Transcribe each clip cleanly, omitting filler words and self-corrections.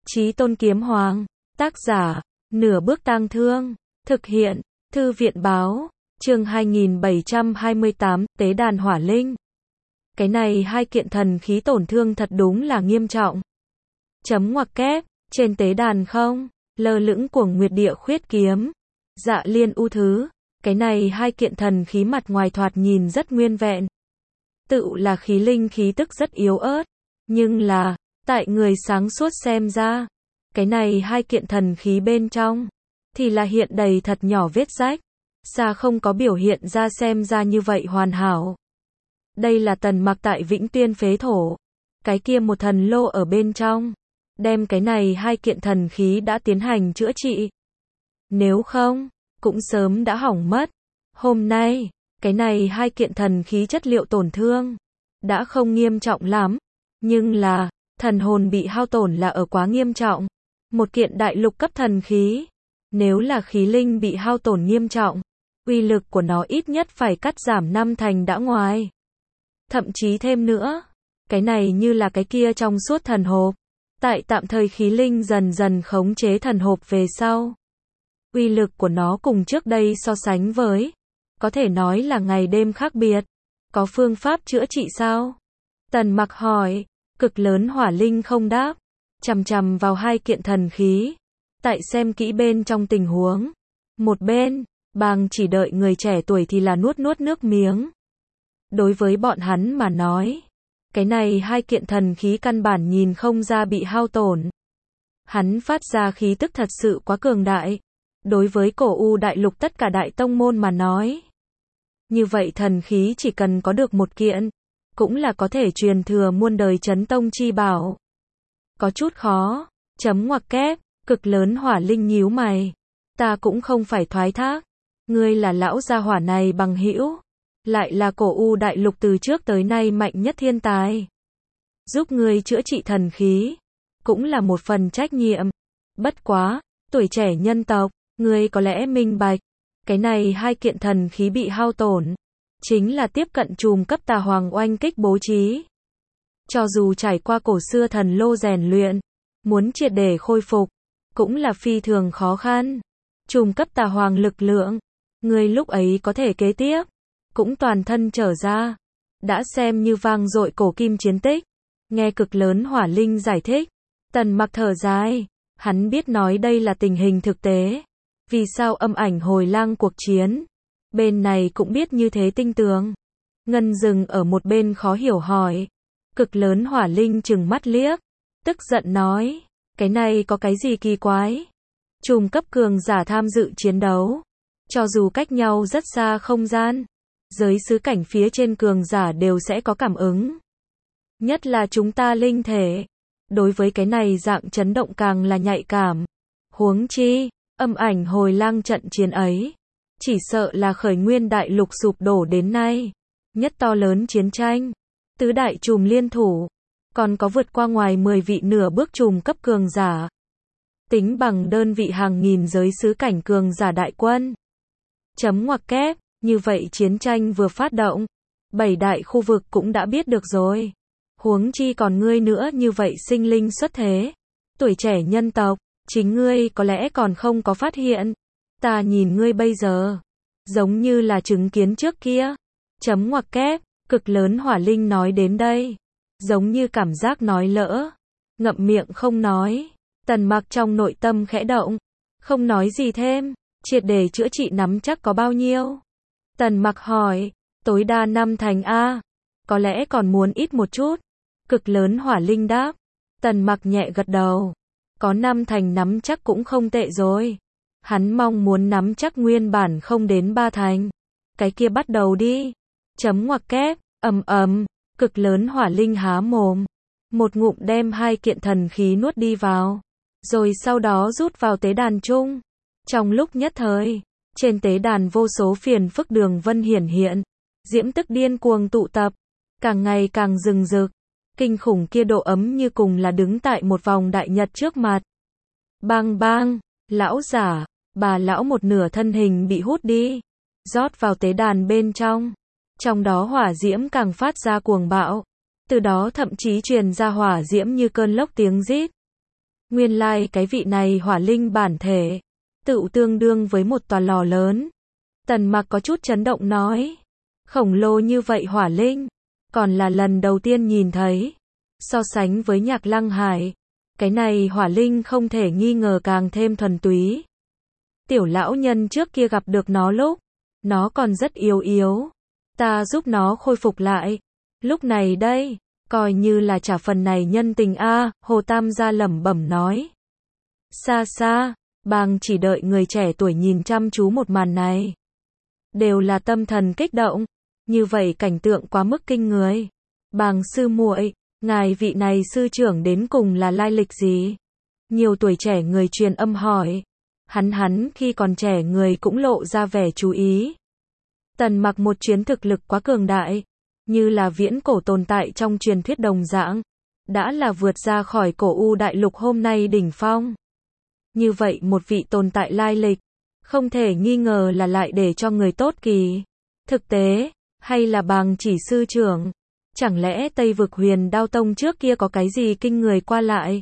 Chí Tôn Kiếm Hoàng, tác giả, Nửa Bước Tang Thương, thực hiện, Thư viện báo, chương 2728, Tế đàn hỏa linh. Cái này hai kiện thần khí tổn thương thật đúng là nghiêm trọng. Chấm ngoặc kép, trên tế đàn không, lơ lửng Cuồng Nguyệt Địa Khuyết Kiếm, Dạ Liên U Thứ. Cái này hai kiện thần khí mặt ngoài thoạt nhìn rất nguyên vẹn. Tự là khí linh khí tức rất yếu ớt. Nhưng là, tại người sáng suốt xem ra, cái này hai kiện thần khí bên trong, thì là hiện đầy thật nhỏ vết rách. Xa không có biểu hiện ra xem ra như vậy hoàn hảo. Đây là Tần Mặc tại Vĩnh Tuyên phế thổ. Cái kia một thần lô ở bên trong. Đem cái này hai kiện thần khí đã tiến hành chữa trị. Nếu không, cũng sớm đã hỏng mất. Hôm nay, cái này hai kiện thần khí chất liệu tổn thương đã không nghiêm trọng lắm. Nhưng là, thần hồn bị hao tổn là ở quá nghiêm trọng. Một kiện đại lục cấp thần khí. Nếu là khí linh bị hao tổn nghiêm trọng, uy lực của nó ít nhất phải cắt giảm 5 thành đã ngoài. Thậm chí thêm nữa, cái này như là cái kia trong suốt thần hộp. Tại tạm thời khí linh dần dần khống chế thần hộp về sau. Uy lực của nó cùng trước đây so sánh với, có thể nói là ngày đêm khác biệt. Có phương pháp chữa trị sao? Tần Mặc hỏi, Cực Lớn Hỏa Linh không đáp, chằm chằm vào hai kiện thần khí. Tại xem kỹ bên trong tình huống. Một bên, Bàng chỉ đợi người trẻ tuổi thì là nuốt nuốt nước miếng. Đối với bọn hắn mà nói, cái này hai kiện thần khí căn bản nhìn không ra bị hao tổn. Hắn phát ra khí tức thật sự quá cường đại. Đối với cổ U đại lục tất cả đại tông môn mà nói, như vậy thần khí chỉ cần có được một kiện, cũng là có thể truyền thừa muôn đời chấn tông chi bảo. Có chút khó, chấm ngoặc kép, Cực Lớn Hỏa Linh nhíu mày. Ta cũng không phải thoái thác. Ngươi là lão gia hỏa này bằng hữu, lại là cổ U đại lục từ trước tới nay mạnh nhất thiên tài. Giúp ngươi chữa trị thần khí, cũng là một phần trách nhiệm. Bất quá, tuổi trẻ nhân tộc, ngươi có lẽ minh bạch, cái này hai kiện thần khí bị hao tổn, chính là tiếp cận trùm cấp tà hoàng oanh kích bố trí. Cho dù trải qua cổ xưa thần lô rèn luyện, muốn triệt để khôi phục, cũng là phi thường khó khăn. Trùm cấp tà hoàng lực lượng, người lúc ấy có thể kế tiếp, cũng toàn thân trở ra, đã xem như vang dội cổ kim chiến tích. Nghe Cực Lớn Hỏa Linh giải thích, Tần Mặc thở dài, hắn biết nói đây là tình hình thực tế. Vì sao Âm Ảnh Hồi Lang cuộc chiến, bên này cũng biết như thế tinh tường. Ngân Dừng ở một bên khó hiểu hỏi. Cực Lớn Hỏa Linh trừng mắt liếc, tức giận nói, cái này có cái gì kỳ quái? Trùm cấp cường giả tham dự chiến đấu, cho dù cách nhau rất xa không gian, giới xứ cảnh phía trên cường giả đều sẽ có cảm ứng. Nhất là chúng ta linh thể, đối với cái này dạng chấn động càng là nhạy cảm. Huống chi, Âm Ảnh Hồi Lang trận chiến ấy, chỉ sợ là khởi nguyên đại lục sụp đổ đến nay nhất to lớn chiến tranh. Tứ đại trùm liên thủ, còn có vượt qua ngoài 10 vị nửa bước trùm cấp cường giả. Tính bằng đơn vị hàng nghìn giới xứ cảnh cường giả đại quân. Chấm ngoặc kép, như vậy chiến tranh vừa phát động, 7 đại khu vực cũng đã biết được rồi. Huống chi còn ngươi nữa, như vậy sinh linh xuất thế, tuổi trẻ nhân tộc, chính ngươi có lẽ còn không có phát hiện. Ta nhìn ngươi bây giờ, giống như là chứng kiến trước kia. Chấm ngoặc kép, Cực Lớn Hỏa Linh nói đến đây, giống như cảm giác nói lỡ, ngậm miệng không nói. Tần Mặc trong nội tâm khẽ động, không nói gì thêm. Triệt để chữa trị nắm chắc có bao nhiêu? Tần Mặc hỏi. Tối đa 5 thành a, có lẽ còn muốn ít một chút. Cực Lớn Hỏa Linh đáp. Tần Mặc nhẹ gật đầu, có 5 thành nắm chắc cũng không tệ rồi. Hắn mong muốn nắm chắc nguyên bản không đến 3 thành. Cái kia bắt đầu đi. Chấm ngoặc kép, Cực Lớn Hỏa Linh há mồm, một ngụm đem hai kiện thần khí nuốt đi vào, rồi sau đó rút vào tế đàn chung. Trong lúc nhất thời, trên tế đàn vô số phiền phức đường vân hiển hiện, diễm tức điên cuồng tụ tập, càng ngày càng rừng rực. Kinh khủng kia độ ấm như cùng là đứng tại một vòng đại nhật trước mặt. Bang bang, lão giả, bà lão một nửa thân hình bị hút đi, rót vào tế đàn bên trong. Trong đó hỏa diễm càng phát ra cuồng bạo, từ đó thậm chí truyền ra hỏa diễm như cơn lốc tiếng rít. Nguyên lai cái vị này hỏa linh bản thể, tựu tương đương với một tòa lò lớn. Tần Mặc có chút chấn động nói, khổng lồ như vậy hỏa linh, còn là lần đầu tiên nhìn thấy. So sánh với Nhạc Lăng Hải, cái này hỏa linh không thể nghi ngờ càng thêm thuần túy. Tiểu lão nhân trước kia gặp được nó lúc, nó còn rất yếu yếu. Ta giúp nó khôi phục lại. Lúc này đây, coi như là trả phần này nhân tình a, Hồ Tam gia lẩm bẩm nói. Xa xa, Bàng chỉ đợi người trẻ tuổi nhìn chăm chú một màn này. Đều là tâm thần kích động, như vậy cảnh tượng quá mức kinh người. Bàng sư muội, ngài vị này sư trưởng đến cùng là lai lịch gì? Nhiều tuổi trẻ người truyền âm hỏi. Hắn khi còn trẻ người cũng lộ ra vẻ chú ý. Tần Mặc một chuyến thực lực quá cường đại, như là viễn cổ tồn tại trong truyền thuyết đồng dạng, đã là vượt ra khỏi cổ U đại lục hôm nay đỉnh phong. Như vậy một vị tồn tại lai lịch, không thể nghi ngờ là lại để cho người tốt kỳ. Thực tế, hay là Bàng chỉ sư trưởng, chẳng lẽ Tây vực Huyền Đao Tông trước kia có cái gì kinh người qua lại?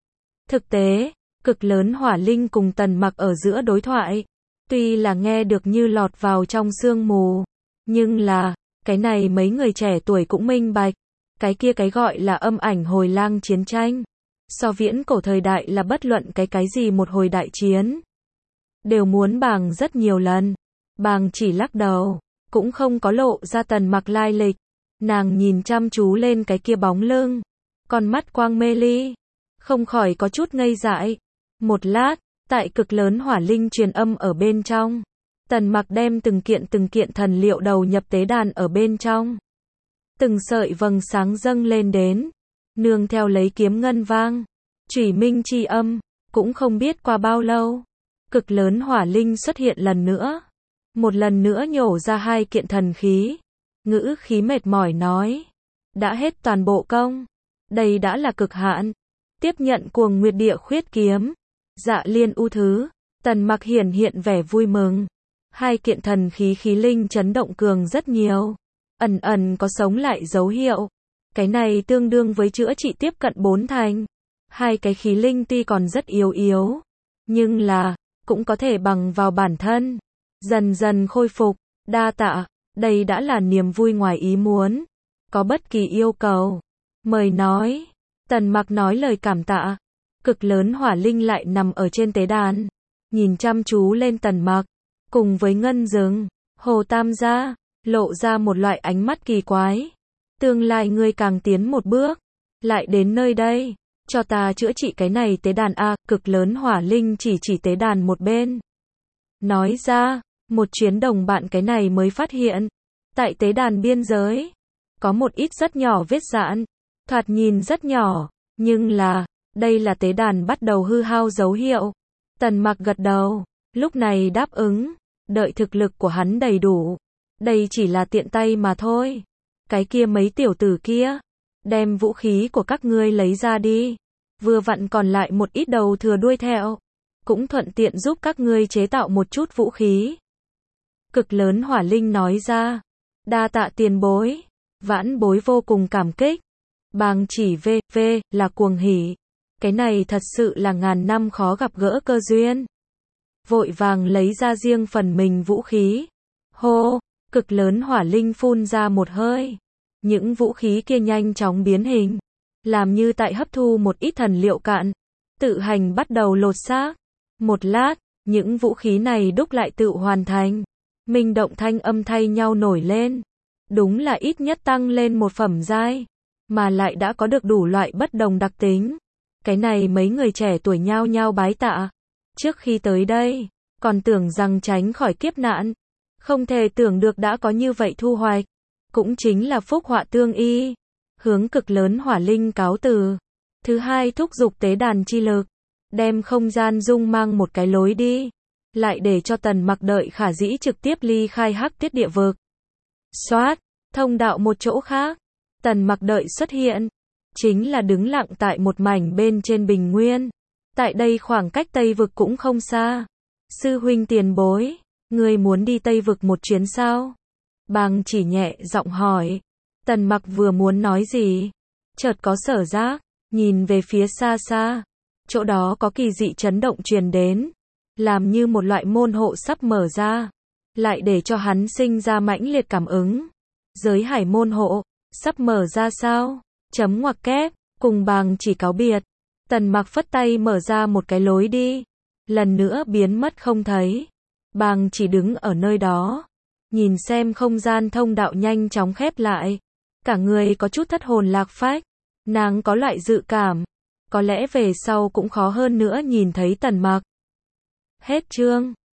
Thực tế, cực lớn hỏa linh cùng Tần Mặc ở giữa đối thoại, tuy là nghe được như lọt vào trong sương mù, nhưng là, cái này mấy người trẻ tuổi cũng minh bạch, cái kia cái gọi là âm ảnh hồi lang chiến tranh, so viễn cổ thời đại là bất luận cái gì một hồi đại chiến, đều muốn Bàng rất nhiều lần. Bàng chỉ lắc đầu, cũng không có lộ ra Tần Mặc lai lịch. Nàng nhìn chăm chú lên cái kia bóng lưng, con mắt quang mê ly, không khỏi có chút ngây dại. Một lát, tại cực lớn hỏa linh truyền âm ở bên trong, Tần Mặc đem từng kiện thần liệu đầu nhập tế đàn ở bên trong. Từng sợi vầng sáng dâng lên đến, nương theo lấy kiếm ngân vang, chủy minh chi âm, cũng không biết qua bao lâu, cực lớn hỏa linh xuất hiện lần nữa, một lần nữa nhổ ra 2 kiện thần khí. Ngữ khí mệt mỏi nói, đã hết toàn bộ công, đây đã là cực hạn. Tiếp nhận Cuồng Nguyệt Địa Khuyết kiếm, Dạ Liên U Thứ. Tần Mặc hiện vẻ vui mừng. 2 kiện thần khí khí linh chấn động cường rất nhiều, ẩn có sống lại dấu hiệu. Cái này tương đương với chữa trị tiếp cận 4 thành. 2 cái khí linh tuy còn rất yếu, nhưng là cũng có thể bằng vào bản thân, dần dần khôi phục. Đa tạ, đây đã là niềm vui ngoài ý muốn. Có bất kỳ yêu cầu, mời nói. Tần Mặc nói lời cảm tạ. Cực lớn hỏa linh lại nằm ở trên tế đàn, nhìn chăm chú lên Tần Mặc, cùng với Ngân Dừng, Hồ Tam gia, lộ ra một loại ánh mắt kỳ quái. Tương lai ngươi càng tiến một bước, lại đến nơi đây, cho ta chữa trị cái này tế đàn a. Cực lớn hỏa linh chỉ tế đàn một bên. Nói ra, một chuyến đồng bạn cái này mới phát hiện, tại tế đàn biên giới, có một ít rất nhỏ vết rạn, thoạt nhìn rất nhỏ, nhưng là, đây là tế đàn bắt đầu hư hao dấu hiệu. Tần Mặc gật đầu, lúc này đáp ứng, đợi thực lực của hắn đầy đủ. Đây chỉ là tiện tay mà thôi. Cái kia mấy tiểu tử kia, đem vũ khí của các ngươi lấy ra đi. Vừa vặn còn lại một ít đầu thừa đuôi theo, cũng thuận tiện giúp các ngươi chế tạo một chút vũ khí. Cực lớn hỏa linh nói ra, đa tạ tiền bối, vãn bối vô cùng cảm kích. Bàng chỉ v là cuồng hỉ, cái này thật sự là ngàn năm khó gặp gỡ cơ duyên. Vội vàng lấy ra riêng phần mình vũ khí. Hô, cực lớn hỏa linh phun ra một hơi, những vũ khí kia nhanh chóng biến hình, làm như tại hấp thu một ít thần liệu cạn, tự hành bắt đầu lột xác. Một lát, những vũ khí này đúc lại tự hoàn thành. Minh động thanh âm thay nhau nổi lên. Đúng là ít nhất tăng lên một phẩm giai, mà lại đã có được đủ loại bất đồng đặc tính. Cái này mấy người trẻ tuổi nhao nhao bái tạ. Trước khi tới đây, còn tưởng rằng tránh khỏi kiếp nạn, không thể tưởng được đã có như vậy thu hoạch. Cũng chính là phúc họa tương y. Hướng cực lớn hỏa linh cáo từ. Thứ hai thúc giục tế đàn chi lực, đem không gian dung mang một cái lối đi, lại để cho Tần Mặc đợi khả dĩ trực tiếp ly khai Hắc Tiết địa vực. Xoát, thông đạo một chỗ khác, Tần Mặc đợi xuất hiện, chính là đứng lặng tại một mảnh bên trên bình nguyên. Tại đây khoảng cách Tây vực cũng không xa. Sư huynh tiền bối, ngươi muốn đi Tây vực một chuyến sao? Bàng chỉ nhẹ giọng hỏi. Tần Mặc vừa muốn nói gì, chợt có sở giác, nhìn về phía xa xa. chỗ đó có kỳ dị chấn động truyền đến, làm như một loại môn hộ sắp mở ra, lại để cho hắn sinh ra mãnh liệt cảm ứng. Giới hải môn hộ, sắp mở ra sao? Chấm ngoặc kép, cùng Bàng chỉ cáo biệt. Tần Mặc phất tay mở ra một cái lối đi, lần nữa biến mất không thấy. Bàng chỉ đứng ở nơi đó, nhìn xem không gian thông đạo nhanh chóng khép lại, cả người có chút thất hồn lạc phách. Nàng có loại dự cảm, có lẽ về sau cũng khó hơn nữa nhìn thấy Tần Mặc. Hết chương.